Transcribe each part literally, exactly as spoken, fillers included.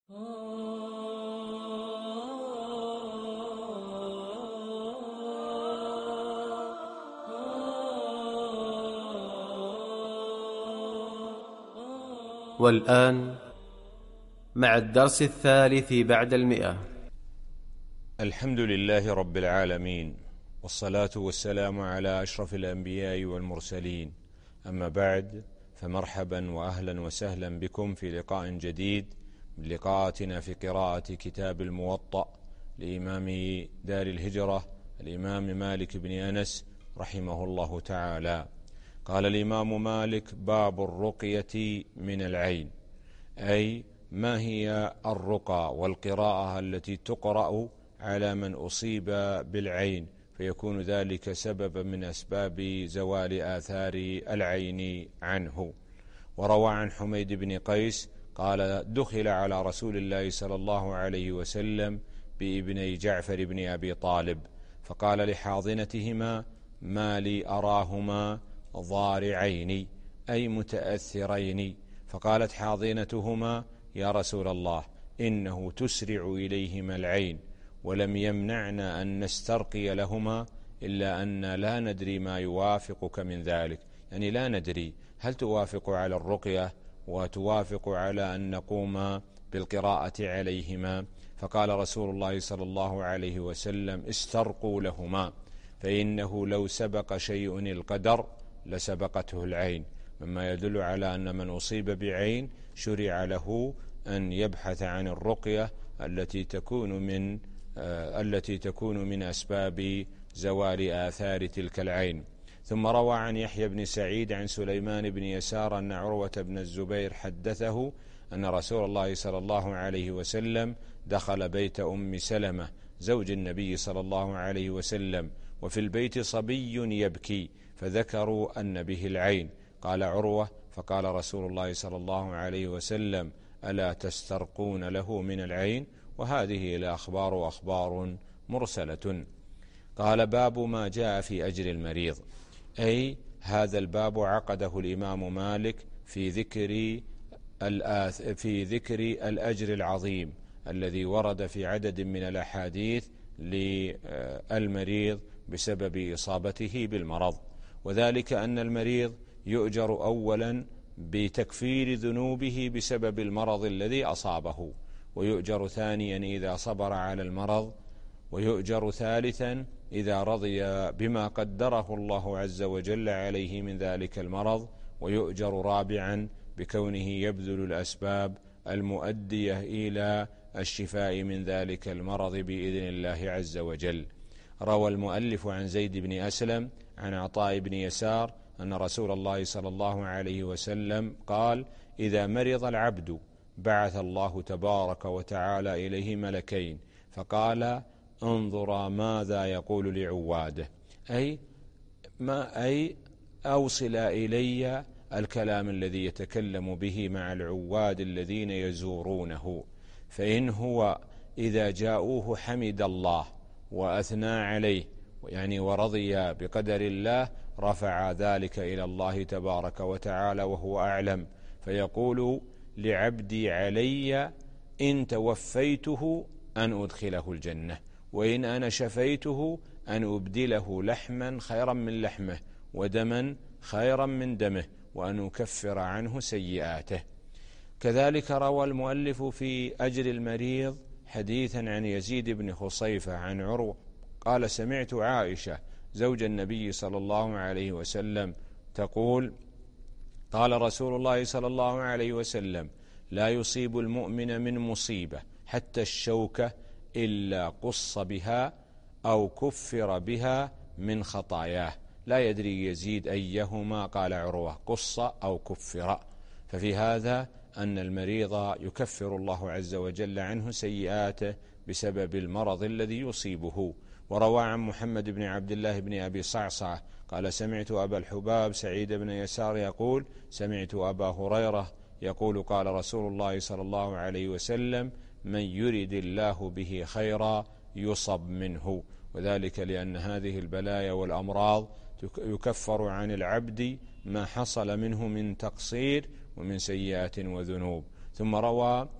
والآن مع الدرس الثالث بعد المئة. الحمد لله رب العالمين، والصلاة والسلام على أشرف الأنبياء والمرسلين، أما بعد، فمرحبا وأهلا وسهلا بكم في لقاء جديد من لقاءاتنا في قراءة كتاب الموطأ لإمام دار الهجرة الإمام مالك بن أنس رحمه الله تعالى. قال الإمام مالك: باب الرقية من العين، أي ما هي الرقى والقراءة التي تقرأ على من أصيب بالعين فيكون ذلك سببا من أسباب زوال آثار العين عنه. وروى عن حميد بن قيس قال: دخل على رسول الله صلى الله عليه وسلم بابني جعفر بن أبي طالب، فقال لحاضنتهما: ما لي أراهما ضارعين، أي متأثرين. فقالت حاضنتهما: يا رسول الله، إنه تسرع إليهما العين، ولم يمنعنا أن نسترقي لهما إلا أن لا ندري ما يوافقك من ذلك، يعني لا ندري هل توافق على الرقية وتوافق على أن نقوم بالقراءة عليهما. فقال رسول الله صلى الله عليه وسلم: استرقوا لهما، فإنه لو سبق شيء القدر لسبقته العين، مما يدل على أن من أصيب بعين شرع له أن يبحث عن الرقية التي تكون من آه التي تكون من أسباب زوال آثار تلك العين. ثم روى عن يحيى بن سعيد عن سليمان بن يسار أن عروة بن الزبير حدثه أن رسول الله صلى الله عليه وسلم دخل بيت أم سلمة زوج النبي صلى الله عليه وسلم، وفي البيت صبي يبكي، فذكروا أن به العين. قال عروة: فقال رسول الله صلى الله عليه وسلم: ألا تسترقون له من العين؟ وهذه الأخبار أخبار مرسلة. قال: باب ما جاء في أجر المريض، أي هذا الباب عقده الإمام مالك في ذكر الآث في ذكر الأجر العظيم الذي ورد في عدد من الأحاديث للمريض بسبب إصابته بالمرض، وذلك أن المريض يؤجر أولا بتكفير ذنوبه بسبب المرض الذي أصابه، ويؤجر ثانيا إذا صبر على المرض، ويؤجر ثالثا إذا رضي بما قدره الله عز وجل عليه من ذلك المرض، ويؤجر رابعا بكونه يبذل الأسباب المؤدية إلى الشفاء من ذلك المرض بإذن الله عز وجل. روى المؤلف عن زيد بن أسلم عن عطاء بن يسار أن رسول الله صلى الله عليه وسلم قال: إذا مرض العبد بعث الله تبارك وتعالى إليه ملكين، فقال: انظرا ماذا يقول لعواده، أي ما أي أوصل إلي الكلام الذي يتكلم به مع العواد الذين يزورونه، فإن هو إذا جاءوه حمد الله وأثنى عليه، يعني ورضي بقدر الله، رفع ذلك إلى الله تبارك وتعالى وهو أعلم، فيقول لعبدي علي إن توفيته أن أدخله الجنة، وإن أنا شفيته أن أبدله لحما خيرا من لحمه ودما خيرا من دمه، وأن أكفر عنه سيئاته. كذلك روى المؤلف في أجر المريض حديثا عن يزيد بن خصيفة عن عروة قال: سمعت عائشة زوج النبي صلى الله عليه وسلم تقول: قال رسول الله صلى الله عليه وسلم: لا يصيب المؤمن من مصيبة حتى الشوكة إلا قص بها أو كفر بها من خطاياه. لا يدري يزيد أيهما، قال عروة: قص أو كفر. ففي هذا أن المريض يكفر الله عز وجل عنه سيئاته بسبب المرض الذي يصيبه. وروى عن محمد بن عبد الله بن أبي صعصعة قال: سمعت أبا الحباب سعيد بن يسار يقول: سمعت أبا هريرة يقول: قال رسول الله صلى الله عليه وسلم: من يرد الله به خيرا يصب منه. وذلك لأن هذه البلايا والأمراض يكفر عن العبد ما حصل منه من تقصير ومن سيئات وذنوب. ثم روى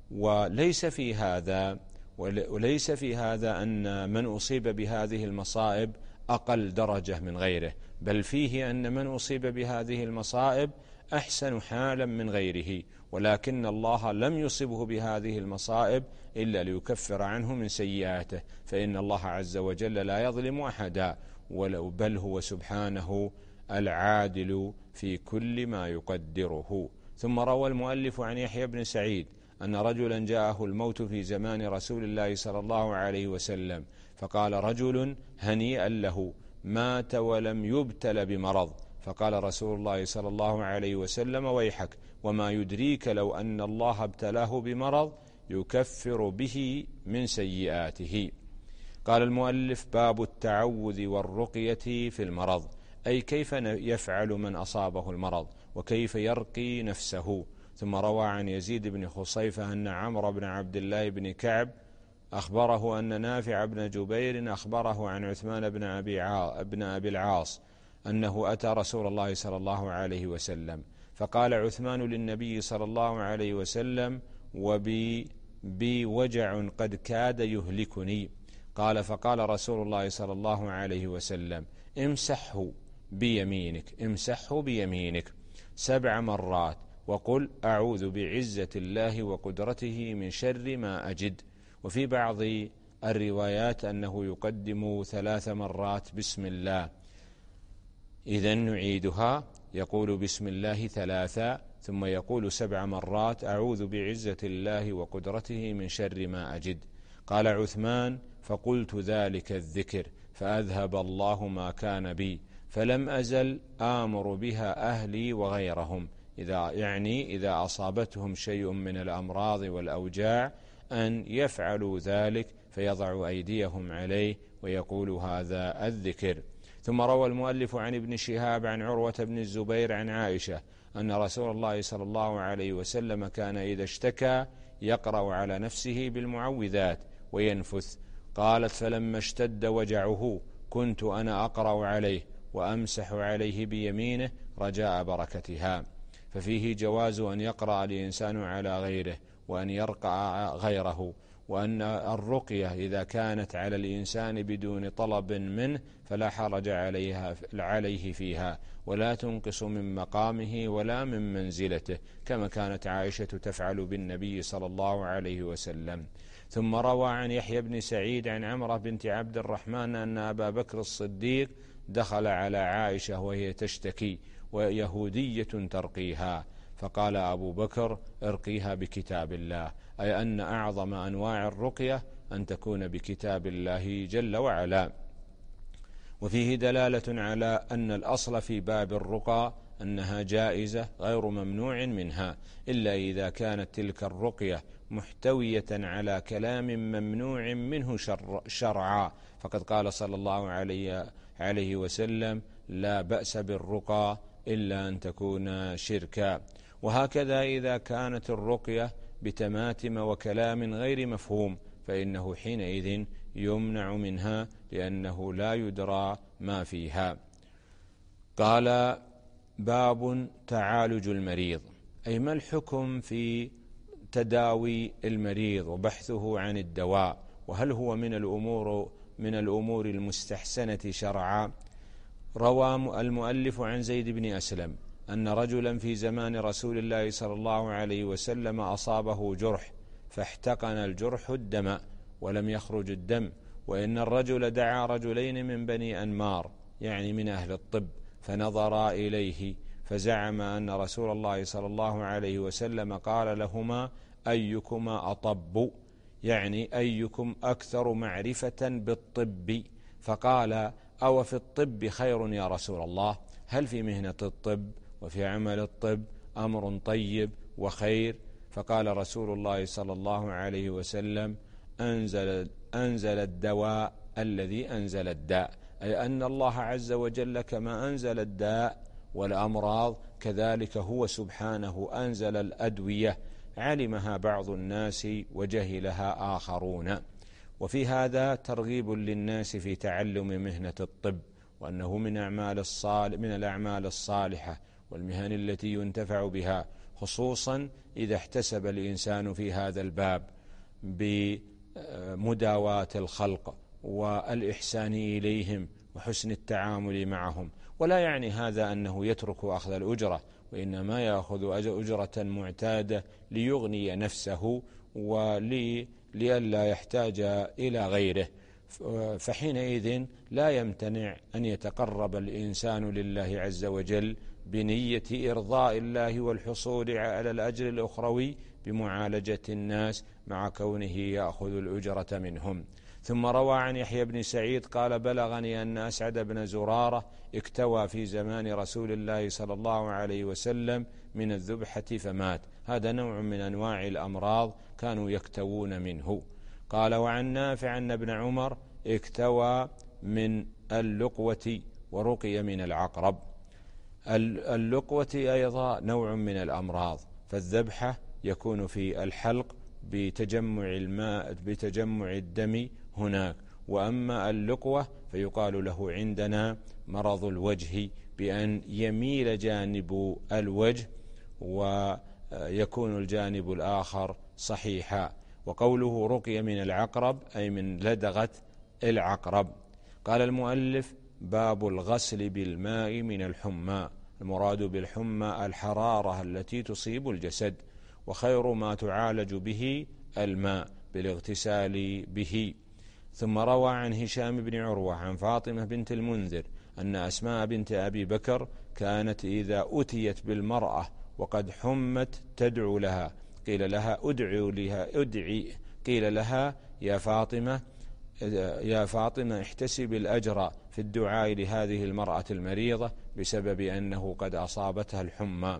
وليس في هذا وليس في هذا أن من أصيب بهذه المصائب أقل درجة من غيره، بل فيه أن من أصيب بهذه المصائب أحسن حالا من غيره، ولكن الله لم يصبه بهذه المصائب إلا ليكفر عنه من سيئاته، فإن الله عز وجل لا يظلم أحدا، بل هو سبحانه العادل في كل ما يقدره. ثم روى المؤلف عن يحيى بن سعيد أن رجلا جاءه الموت في زمان رسول الله صلى الله عليه وسلم، فقال رجل هنيئا له مات ولم يبتل بمرض، فقال رسول الله صلى الله عليه وسلم ويحك، وما يدريك لو أن الله ابتلاه بمرض يكفر به من سيئاته. قال المؤلف: باب التعوذ والرقية في المرض، أي كيف يفعل من أصابه المرض وكيف يرقي نفسه. ثم روى عن يزيد بن خصيفة أن عمرو بن عبد الله بن كعب أخبره أن نافع بن جبير أخبره عن عثمان بن أبي, عا... بن أبي العاص أنه أتى رسول الله صلى الله عليه وسلم، فقال عثمان للنبي صلى الله عليه وسلم: وبي بي وجع قد كاد يهلكني. قال فقال رسول الله صلى الله عليه وسلم: امسحه بيمينك امسحه بيمينك سبع مرات وقل أعوذ بعزة الله وقدرته من شر ما أجد. وفي بعض الروايات أنه يقدم ثلاث مرات بسم الله، إذن نعيدها، يقول بسم الله ثلاثا، ثم يقول سبع مرات أعوذ بعزة الله وقدرته من شر ما أجد. قال عثمان: فقلت ذلك الذكر فأذهب الله ما كان بي، فلم أزل آمر بها أهلي وغيرهم، إذا يعني إذا أصابتهم شيء من الأمراض والأوجاع أن يفعلوا ذلك فيضع أيديهم عليه ويقول هذا الذكر. ثم روى المؤلف عن ابن شهاب عن عروة بن الزبير عن عائشة أن رسول الله صلى الله عليه وسلم كان إذا اشتكى يقرأ على نفسه بالمعوذات وينفث. قالت: فلما اشتد وجعه كنت أنا أقرأ عليه وأمسح عليه بيمينه رجاء بركتها. ففيه جواز أن يقرأ الإنسان على غيره وأن يرقع غيره، وأن الرقية إذا كانت على الإنسان بدون طلب منه فلا حرج عليها عليه فيها، ولا تنقص من مقامه ولا من منزلته، كما كانت عائشة تفعل بالنبي صلى الله عليه وسلم. ثم روى عن يحيى بن سعيد عن عمرة بنت عبد الرحمن أن أبا بكر الصديق دخل على عائشة وهي تشتكي ويهودية ترقيها، فقال أبو بكر: ارقيها بكتاب الله، أي أن أعظم أنواع الرقية أن تكون بكتاب الله جل وعلا. وفيه دلالة على أن الأصل في باب الرقى أنها جائزة غير ممنوع منها، إلا إذا كانت تلك الرقية محتوية على كلام ممنوع منه شرعا، فقد قال صلى الله عليه, عليه وسلم: لا بأس بالرقى إلا أن تكون شركا. وهكذا إذا كانت الرقية بتماتم وكلام غير مفهوم فإنه حينئذ يمنع منها لأنه لا يدرى ما فيها. قال: باب تعالج المريض، أي ما الحكم في تداوي المريض وبحثه عن الدواء، وهل هو من الأمور من الأمور المستحسنة شرعا. روى المؤلف عن زيد بن أسلم أن رجلا في زمان رسول الله صلى الله عليه وسلم أصابه جرح فاحتقن الجرح الدم ولم يخرج الدم، وإن الرجل دعا رجلين من بني أنمار يعني من أهل الطب فنظرا إليه فزعم أن رسول الله صلى الله عليه وسلم قال لهما: أيكما أطب، يعني أيكم أكثر معرفة بالطب، فقال: أو في الطب خير يا رسول الله؟ هل في مهنة الطب وفي عمل الطب أمر طيب وخير؟ فقال رسول الله صلى الله عليه وسلم: أنزل, أنزل الدواء الذي أنزل الداء، أي أن الله عز وجل كما أنزل الداء والأمراض كذلك هو سبحانه أنزل الأدوية علمها بعض الناس وجهلها آخرون. وفي هذا ترغيب للناس في تعلم مهنة الطب، وأنه من أعمال الصالح من الأعمال الصالحة والمهن التي ينتفع بها، خصوصا إذا احتسب الإنسان في هذا الباب بمداواة الخلق والإحسان إليهم وحسن التعامل معهم. ولا يعني هذا أنه يترك أخذ الأجرة، وإنما يأخذ أجرة معتادة ليغني نفسه ولئلا يحتاج إلى غيره، فحينئذ لا يمتنع أن يتقرب الإنسان لله عز وجل بنية إرضاء الله والحصول على الأجر الأخروي بمعالجة الناس مع كونه يأخذ الأجرة منهم. ثم روى عن يحيى بن سعيد قال: بلغني أن أسعد بن زرارة اكتوى في زمان رسول الله صلى الله عليه وسلم من الذبحة فمات. هذا نوع من أنواع الأمراض كانوا يكتوون منه. قال: وعن نافع أن ابن عمر اكتوى من اللقوة ورقي من العقرب. اللقوة أيضا نوع من الأمراض، فالذبحة يكون في الحلق بتجمع الماء بتجمع الدم هناك، وأما اللقوة فيقال له عندنا مرض الوجه، بأن يميل جانب الوجه ويكون الجانب الآخر صحيحا. وقوله رقي من العقرب أي من لدغة العقرب. قال المؤلف: باب الغسل بالماء من الحمى. المراد بالحمى الحرارة التي تصيب الجسد، وخير ما تعالج به الماء بالاغتسال به. ثم روى عن هشام بن عروة عن فاطمة بنت المنذر أن أسماء بنت أبي بكر كانت إذا أتيت بالمرأة وقد حمت تدعو لها، قيل لها أدعو لها أدعي قيل لها يا فاطمة يا فاطمة احتسب الأجر في الدعاء لهذه المرأة المريضة بسبب أنه قد أصابتها الحمى.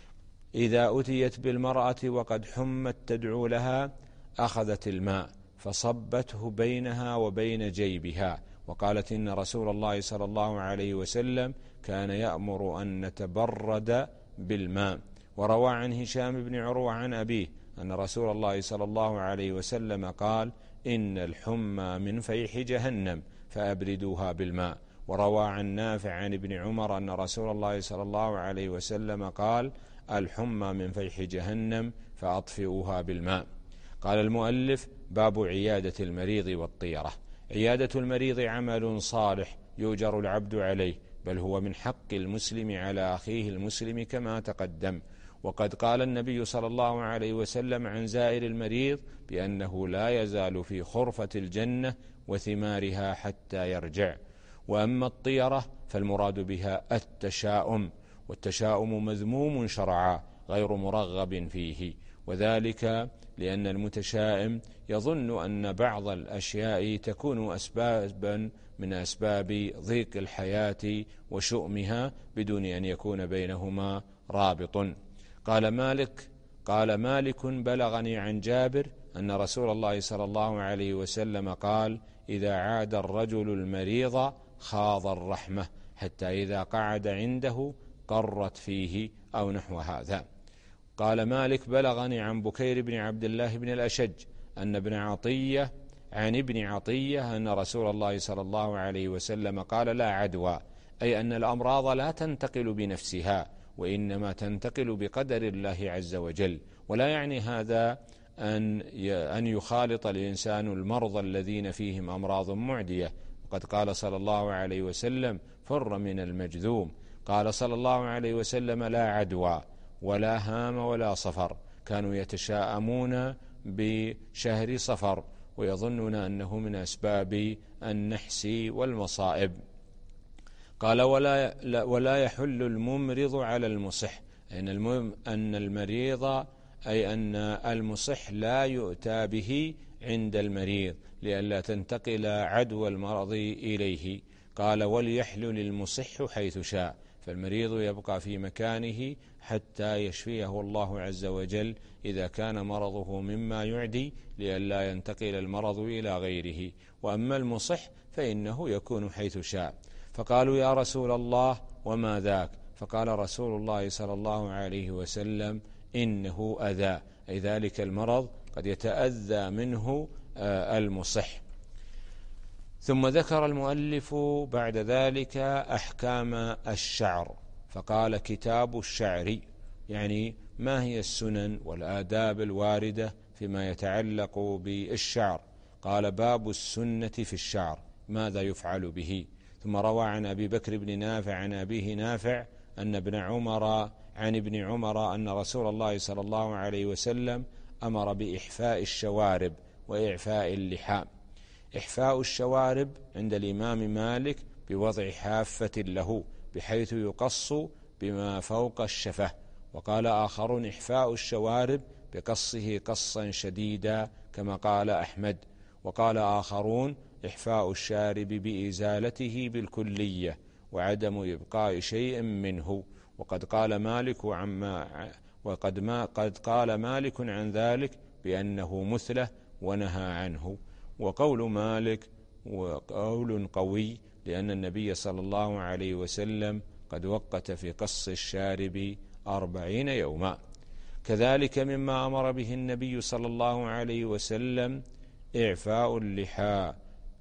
إذا أتيت بالمرأة وقد حمت تدعو لها أخذت الماء فصبته بينها وبين جيبها، وقالت: إن رسول الله صلى الله عليه وسلم كان يأمر أن نتبرد بالماء. وروى عن هشام بن عروة عن أبيه أن رسول الله صلى الله عليه وسلم قال: إن الحمى من فيح جهنم فأبردوها بالماء. وروى عن نافع عن ابن عمر أن رسول الله صلى الله عليه وسلم قال: الحمى من فيح جهنم فأطفئوها بالماء. قال المؤلف: باب عيادة المريض والطيرة. عيادة المريض عمل صالح يؤجر العبد عليه، بل هو من حق المسلم على أخيه المسلم كما تقدم. وقد قال النبي صلى الله عليه وسلم عن زائر المريض بأنه لا يزال في خرفة الجنة وثمارها حتى يرجع. وأما الطيرة فالمراد بها التشاؤم، والتشاؤم مذموم شرعا غير مرغب فيه، وذلك لأن المتشائم يظن أن بعض الأشياء تكون أسبابا من أسباب ضيق الحياة وشؤمها بدون أن يكون بينهما رابط. قال مالك قال مالك بلغني عن جابر أن رسول الله صلى الله عليه وسلم قال: إذا عاد الرجل المريض خاض الرحمة حتى إذا قعد عنده قرت فيه، أو نحو هذا. قال مالك بلغني عن بكير بن عبد الله بن الأشج أن ابن عطية عن ابن عطية أن رسول الله صلى الله عليه وسلم قال: لا عدوى، أي أن الأمراض لا تنتقل بنفسها، وإنما تنتقل بقدر الله عز وجل. ولا يعني هذا أن أن يخالط الإنسان المرضى الذين فيهم أمراض معدية. وقد قال صلى الله عليه وسلم: فر من المجذوم. قال صلى الله عليه وسلم: لا عدوى ولا هام ولا صفر. كانوا يتشاءمون بشهر صفر ويظنون أنه من أسباب النحس والمصائب. قال: ولا ولا يحل الممرض على المصح، أن أن المريض أي أن المصح لا يؤتى به عند المريض لئلا تنتقل عدوى المرض إليه. قال: وليحلل المصح حيث شاء، فالمريض يبقى في مكانه حتى يشفيه الله عز وجل إذا كان مرضه مما يعدي لئلا ينتقل المرض إلى غيره. وأما المصح فإنه يكون حيث شاء. فقالوا: يا رسول الله وما ذاك؟ فقال رسول الله صلى الله عليه وسلم: إنه أذى، أي ذلك المرض قد يتأذى منه المصح. ثم ذكر المؤلف بعد ذلك أحكام الشعر، فقال: كتاب الشعر. يعني ما هي السنن والآداب الواردة فيما يتعلق بالشعر. قال باب السنة في الشعر، ماذا يفعل به. ثم روى عن أبي بكر بن نافع عن أبيه نافع أن ابن عمر عن ابن عمر أن رسول الله صلى الله عليه وسلم أمر بإحفاء الشوارب وإعفاء اللحى. إحفاء الشوارب عند الإمام مالك بوضع حافة له بحيث يقص بما فوق الشفة، وقال آخرون إحفاء الشوارب بقصه قصا شديدا كما قال أحمد، وقال آخرون إحفاء الشارب بإزالته بالكلية وعدم إبقاء شيء منه. وقد قال مالك عما وقد ما قد قال مالك عن ذلك بأنه مثله ونهى عنه. وقول مالك وقول قوي لأن النبي صلى الله عليه وسلم قد وقت في قص الشارب أربعين يوما. كذلك مما أمر به النبي صلى الله عليه وسلم إعفاء اللحى،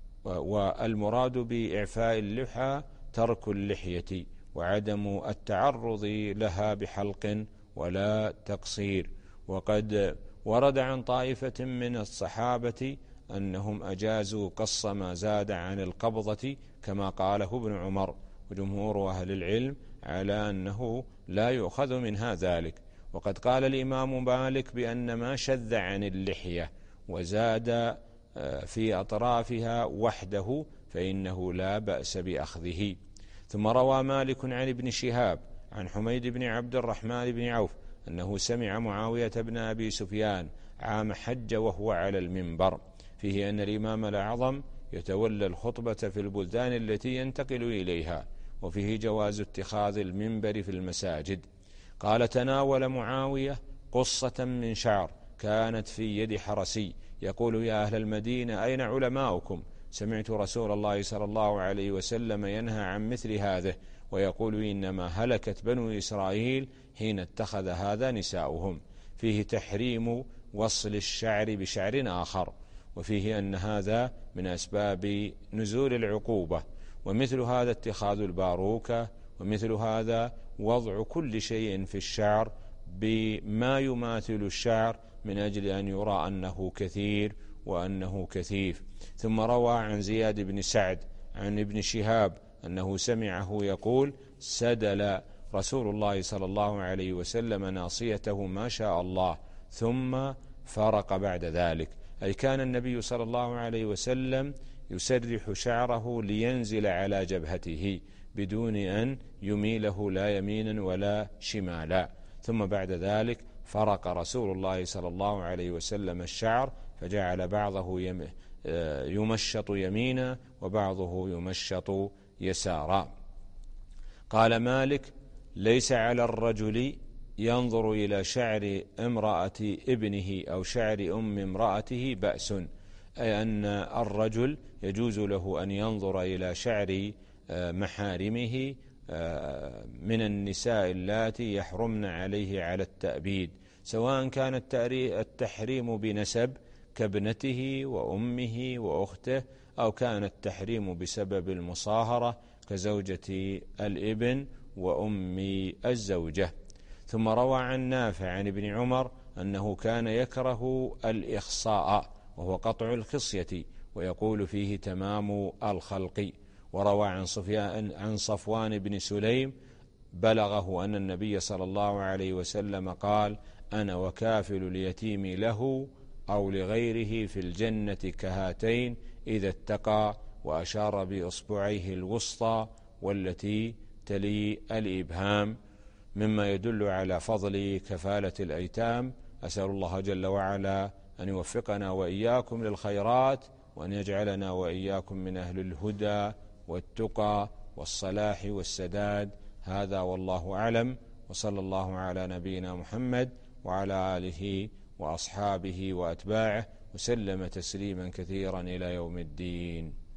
والمراد بإعفاء اللحى ترك اللحية وعدم التعرض لها بحلق ولا تقصير. وقد ورد عن طائفة من الصحابة أنهم أجازوا قص ما زاد عن القبضة كما قاله ابن عمر، وجمهور أهل العلم على أنه لا يؤخذ منها ذلك. وقد قال الإمام مالك بأن ما شذ عن اللحية وزاد في أطرافها وحده فإنه لا بأس بأخذه. ثم روى مالك عن ابن شهاب عن حميد بن عبد الرحمن بن عوف أنه سمع معاوية بن أبي سفيان عام حج وهو على المنبر، فيه أن الإمام الأعظم يتولى الخطبة في البلدان التي ينتقل إليها، وفيه جواز اتخاذ المنبر في المساجد. قال تناول معاوية قصة من شعر كانت في يد حرسي يقول يا أهل المدينة أين علماؤكم؟ سمعت رسول الله صلى الله عليه وسلم ينهى عن مثل هذا ويقول إنما هلكت بنو إسرائيل حين اتخذ هذا نساؤهم. فيه تحريم وصل الشعر بشعر آخر، وفيه أن هذا من أسباب نزول العقوبة، ومثل هذا اتخاذ الباروكة، ومثل هذا وضع كل شيء في الشعر بما يماثل الشعر من أجل أن يرى أنه كثير وأنه كثيف. ثم روى عن زياد بن سعد عن ابن شهاب أنه سمعه يقول سدل رسول الله صلى الله عليه وسلم ناصيته ما شاء الله ثم فرق بعد ذلك، أي كان النبي صلى الله عليه وسلم يسرح شعره لينزل على جبهته بدون أن يميله لا يمينا ولا شمالا، ثم بعد ذلك فرق رسول الله صلى الله عليه وسلم الشعر فجعل بعضه يمشط يمينا وبعضه يمشط يسارا. قال مالك ليس على الرجل ينظر إلى شعر امرأة ابنه أو شعر أم امرأته بأس، أي أن الرجل يجوز له أن ينظر إلى شعر محارمه من النساء اللاتي يحرمن عليه على التأبيد، سواء كان التحريم بنسب كابنته وأمه وأخته، أو كان التحريم بسبب المصاهرة كزوجة الابن وأم الزوجة. ثم روى عن نافع عن ابن عمر أنه كان يكره الإخصاء وهو قطع الخصية ويقول فيه تمام الخلق. وروى عن صفوان عن صفوان بن سليم بلغه أن النبي صلى الله عليه وسلم قال أنا وكافل اليتيم له أو لغيره في الجنة كهاتين إذا اتقى، وأشار بإصبعيه الوسطى والتي تلي الإبهام، مما يدل على فضل كفالة الأيتام. أسأل الله جل وعلا أن يوفقنا وإياكم للخيرات، وأن يجعلنا وإياكم من أهل الهدى والتقى والصلاح والسداد. هذا والله أعلم، وصلى الله على نبينا محمد وعلى آله وأصحابه وأتباعه وسلم تسليما كثيرا إلى يوم الدين.